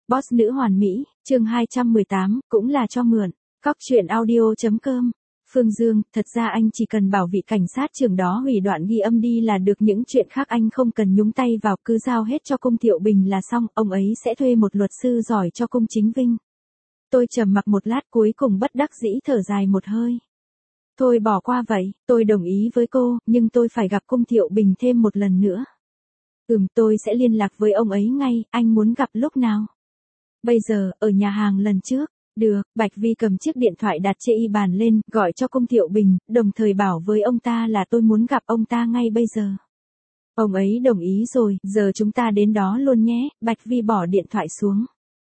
Boss nữ hoàn mỹ, chương 218, cũng là cho mượn. Cóc truyện audio.com. Phương Dương, thật ra anh chỉ cần bảo vị cảnh sát trưởng đó hủy đoạn ghi âm đi là được, những chuyện khác anh không cần nhúng tay vào, cứ giao hết cho Cung Thiệu Bình là xong, ông ấy sẽ thuê một luật sư giỏi cho Cung Chính Vinh. Tôi trầm mặc một lát cuối cùng bất đắc dĩ thở dài một hơi. Thôi bỏ qua vậy, tôi đồng ý với cô, nhưng tôi phải gặp Cung Thiệu Bình thêm một lần nữa. Tôi sẽ liên lạc với ông ấy ngay, anh muốn gặp lúc nào? Bây giờ, ở nhà hàng lần trước. Được, Bạch Vi cầm chiếc điện thoại đặt trên y bàn lên, gọi cho Cung Thiệu Bình, đồng thời bảo với ông ta là tôi muốn gặp ông ta ngay bây giờ. Ông ấy đồng ý rồi, giờ chúng ta đến đó luôn nhé. Bạch Vi bỏ điện thoại xuống.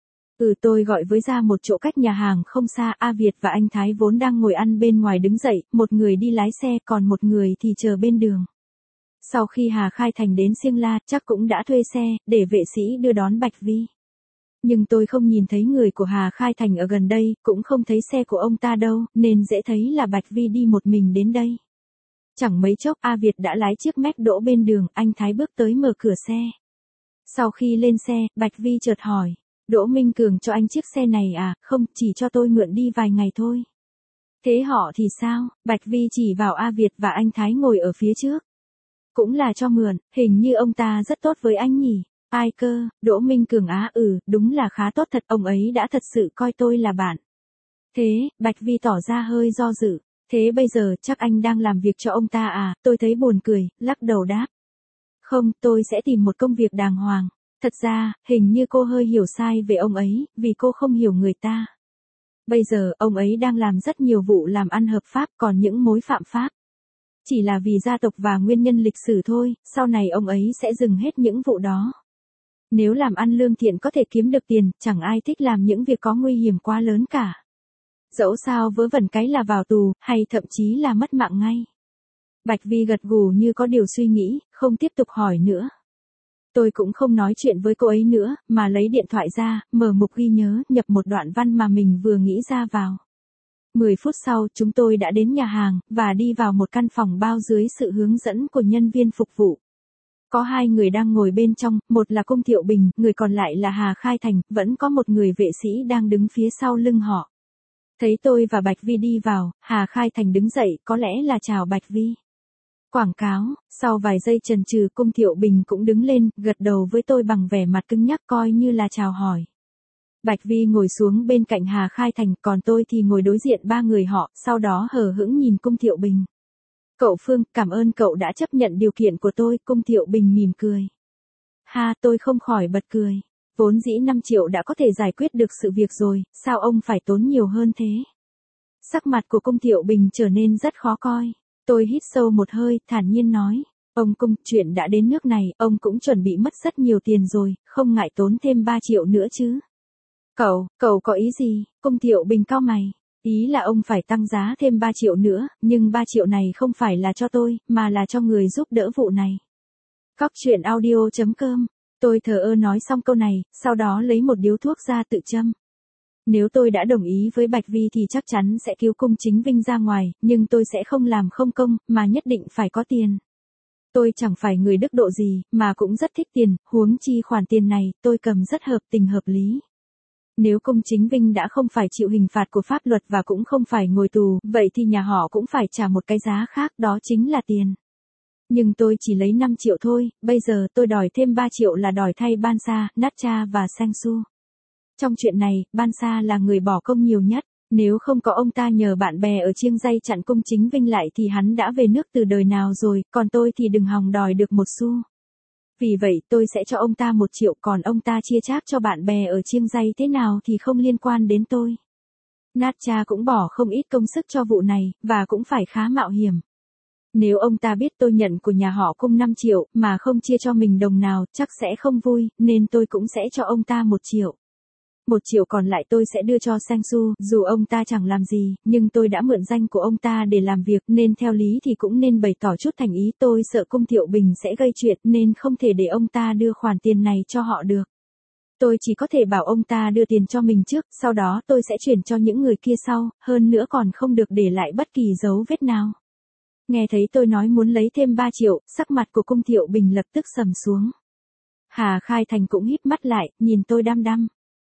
Tôi gọi với ra một chỗ cách nhà hàng không xa. A Việt và anh Thái vốn đang ngồi ăn bên ngoài đứng dậy, một người đi lái xe còn một người thì chờ bên đường. Sau khi Hà Khai Thành đến Siêng La, chắc cũng đã thuê xe, để vệ sĩ đưa đón Bạch Vi. Nhưng tôi không nhìn thấy người của Hà Khai Thành ở gần đây, cũng không thấy xe của ông ta đâu, nên dễ thấy là Bạch Vi đi một mình đến đây. Chẳng mấy chốc A Việt đã lái chiếc Mac đỗ bên đường, anh Thái bước tới mở cửa xe. Sau khi lên xe, Bạch Vi chợt hỏi, Đỗ Minh Cường cho anh chiếc xe này à? Không, chỉ cho tôi mượn đi vài ngày thôi. Thế họ thì sao? Bạch Vi chỉ vào A Việt và anh Thái ngồi ở phía trước. Cũng là cho mượn, hình như ông ta rất tốt với anh nhỉ? Ai cơ? Đỗ Minh Cường á? Đúng là khá tốt thật, ông ấy đã thật sự coi tôi là bạn. Thế, Bạch Vi tỏ ra hơi do dự. Thế bây giờ chắc anh đang làm việc cho ông ta à? Tôi thấy buồn cười, lắc đầu đáp. Không, tôi sẽ tìm một công việc đàng hoàng. Thật ra, hình như cô hơi hiểu sai về ông ấy, vì cô không hiểu người ta. Bây giờ, ông ấy đang làm rất nhiều vụ làm ăn hợp pháp, còn những mối phạm pháp. Chỉ là vì gia tộc và nguyên nhân lịch sử thôi, sau này ông ấy sẽ dừng hết những vụ đó. Nếu làm ăn lương thiện có thể kiếm được tiền, chẳng ai thích làm những việc có nguy hiểm quá lớn cả. Dẫu sao vớ vẩn cái là vào tù, hay thậm chí là mất mạng ngay. Bạch Vi gật gù như có điều suy nghĩ, không tiếp tục hỏi nữa. Tôi cũng không nói chuyện với cô ấy nữa, mà lấy điện thoại ra, mở mục ghi nhớ, nhập một đoạn văn mà mình vừa nghĩ ra vào. 10 phút sau, chúng tôi đã đến nhà hàng, và đi vào một căn phòng bao dưới sự hướng dẫn của nhân viên phục vụ. Có hai người đang ngồi bên trong, một là Cung Thiệu Bình, người còn lại là Hà Khai Thành, vẫn có một người vệ sĩ đang đứng phía sau lưng họ. Thấy tôi và Bạch Vi đi vào, Hà Khai Thành đứng dậy, có lẽ là chào Bạch Vi. Quảng cáo, sau vài giây chần chừ Cung Thiệu Bình cũng đứng lên, gật đầu với tôi bằng vẻ mặt cứng nhắc coi như là chào hỏi. Bạch Vi ngồi xuống bên cạnh Hà Khai Thành, còn tôi thì ngồi đối diện ba người họ, sau đó hờ hững nhìn Cung Thiệu Bình. Cậu Phương, cảm ơn cậu đã chấp nhận điều kiện của tôi. Cung Thiệu Bình mỉm cười. Ha, tôi không khỏi bật cười. Vốn dĩ 5 triệu đã có thể giải quyết được sự việc rồi, sao ông phải tốn nhiều hơn thế? Sắc mặt của Cung Thiệu Bình trở nên rất khó coi. Tôi hít sâu một hơi, thản nhiên nói. Ông Cung, chuyện đã đến nước này, ông cũng chuẩn bị mất rất nhiều tiền rồi, không ngại tốn thêm 3 triệu nữa chứ. Cậu có ý gì? Cung Thiệu Bình cau mày. Ý là ông phải tăng giá thêm 3 triệu nữa, nhưng 3 triệu này không phải là cho tôi, mà là cho người giúp đỡ vụ này. Cóc truyện audio.com. Tôi thờ ơ nói xong câu này, sau đó lấy một điếu thuốc ra tự châm. Nếu tôi đã đồng ý với Bạch Vi thì chắc chắn sẽ cứu Cung Chính Vinh ra ngoài, nhưng tôi sẽ không làm không công, mà nhất định phải có tiền. Tôi chẳng phải người đức độ gì, mà cũng rất thích tiền, huống chi khoản tiền này, tôi cầm rất hợp tình hợp lý. Nếu Cung Chính Vinh đã không phải chịu hình phạt của pháp luật và cũng không phải ngồi tù, vậy thì nhà họ cũng phải trả một cái giá khác, đó chính là tiền. Nhưng tôi chỉ lấy 5 triệu thôi, bây giờ tôi đòi thêm 3 triệu là đòi thay Bansa, Natcha và Sangsu. Trong chuyện này, Bansa là người bỏ công nhiều nhất, nếu không có ông ta nhờ bạn bè ở Chiêng Ray chặn Cung Chính Vinh lại thì hắn đã về nước từ đời nào rồi, còn tôi thì đừng hòng đòi được một xu. Vì vậy tôi sẽ cho ông ta 1 triệu, còn ông ta chia chác cho bạn bè ở Chiêng Ray thế nào thì không liên quan đến tôi. Natcha cũng bỏ không ít công sức cho vụ này, và cũng phải khá mạo hiểm. Nếu ông ta biết tôi nhận của nhà họ Cung 5 triệu, mà không chia cho mình đồng nào, chắc sẽ không vui, nên tôi cũng sẽ cho ông ta 1 triệu. 1 triệu còn lại tôi sẽ đưa cho Sangsu, dù ông ta chẳng làm gì, nhưng tôi đã mượn danh của ông ta để làm việc, nên theo lý thì cũng nên bày tỏ chút thành ý. Tôi sợ Cung Thiệu Bình sẽ gây chuyện, nên không thể để ông ta đưa khoản tiền này cho họ được. Tôi chỉ có thể bảo ông ta đưa tiền cho mình trước, sau đó tôi sẽ chuyển cho những người kia sau, hơn nữa còn không được để lại bất kỳ dấu vết nào. Nghe thấy tôi nói muốn lấy thêm 3 triệu, sắc mặt của Cung Thiệu Bình lập tức sầm xuống. Hà Khai Thành cũng híp mắt lại, nhìn tôi đăm đăm.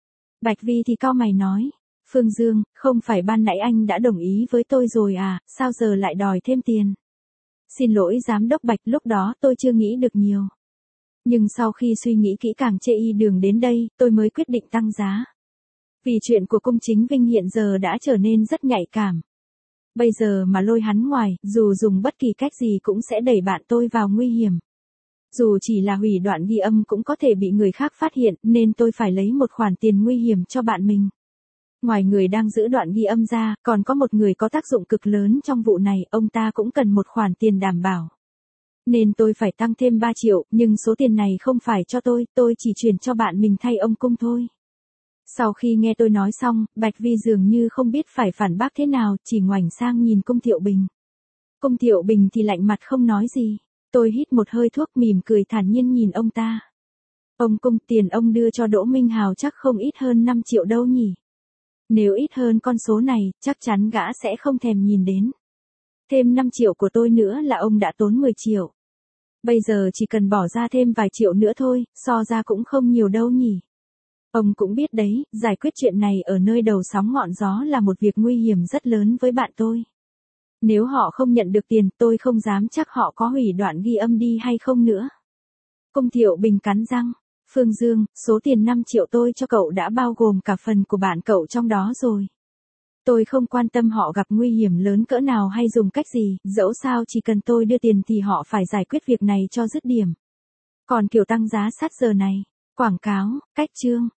Bạch Vi thì cau mày nói. Phương Dương, không phải ban nãy anh đã đồng ý với tôi rồi à, sao giờ lại đòi thêm tiền? Xin lỗi giám đốc Bạch, lúc đó tôi chưa nghĩ được nhiều. Nhưng sau khi suy nghĩ kỹ càng chê y đường đến đây, tôi mới quyết định tăng giá. Vì chuyện của cung Chính Vinh hiện giờ đã trở nên rất nhạy cảm. Bây giờ mà lôi hắn ngoài, dù dùng bất kỳ cách gì cũng sẽ đẩy bạn tôi vào nguy hiểm. Dù chỉ là hủy đoạn ghi âm cũng có thể bị người khác phát hiện, nên tôi phải lấy một khoản tiền nguy hiểm cho bạn mình. Ngoài người đang giữ đoạn ghi âm ra, còn có một người có tác dụng cực lớn trong vụ này, ông ta cũng cần một khoản tiền đảm bảo. Nên tôi phải tăng thêm 3 triệu, nhưng số tiền này không phải cho tôi chỉ chuyển cho bạn mình thay ông Cung thôi. Sau khi nghe tôi nói xong, Bạch Vi dường như không biết phải phản bác thế nào, chỉ ngoảnh sang nhìn Cung Thiệu Bình. Cung Thiệu Bình thì lạnh mặt không nói gì. Tôi hít một hơi thuốc mỉm cười thản nhiên nhìn ông ta. Ông Cung, tiền ông đưa cho Đỗ Minh Hào chắc không ít hơn 5 triệu đâu nhỉ? Nếu ít hơn con số này, chắc chắn gã sẽ không thèm nhìn đến. Thêm 5 triệu của tôi nữa là ông đã tốn 10 triệu. Bây giờ chỉ cần bỏ ra thêm vài triệu nữa thôi, so ra cũng không nhiều đâu nhỉ. Ông cũng biết đấy, giải quyết chuyện này ở nơi đầu sóng ngọn gió là một việc nguy hiểm rất lớn với bạn tôi. Nếu họ không nhận được tiền, tôi không dám chắc họ có hủy đoạn ghi âm đi hay không nữa. Cung Thiệu Bình cắn răng. Phương Dương, số tiền 5 triệu tôi cho cậu đã bao gồm cả phần của bạn cậu trong đó rồi. Tôi không quan tâm họ gặp nguy hiểm lớn cỡ nào hay dùng cách gì, dẫu sao chỉ cần tôi đưa tiền thì họ phải giải quyết việc này cho dứt điểm. Còn kiểu tăng giá sát giờ này, quảng cáo, cách chương,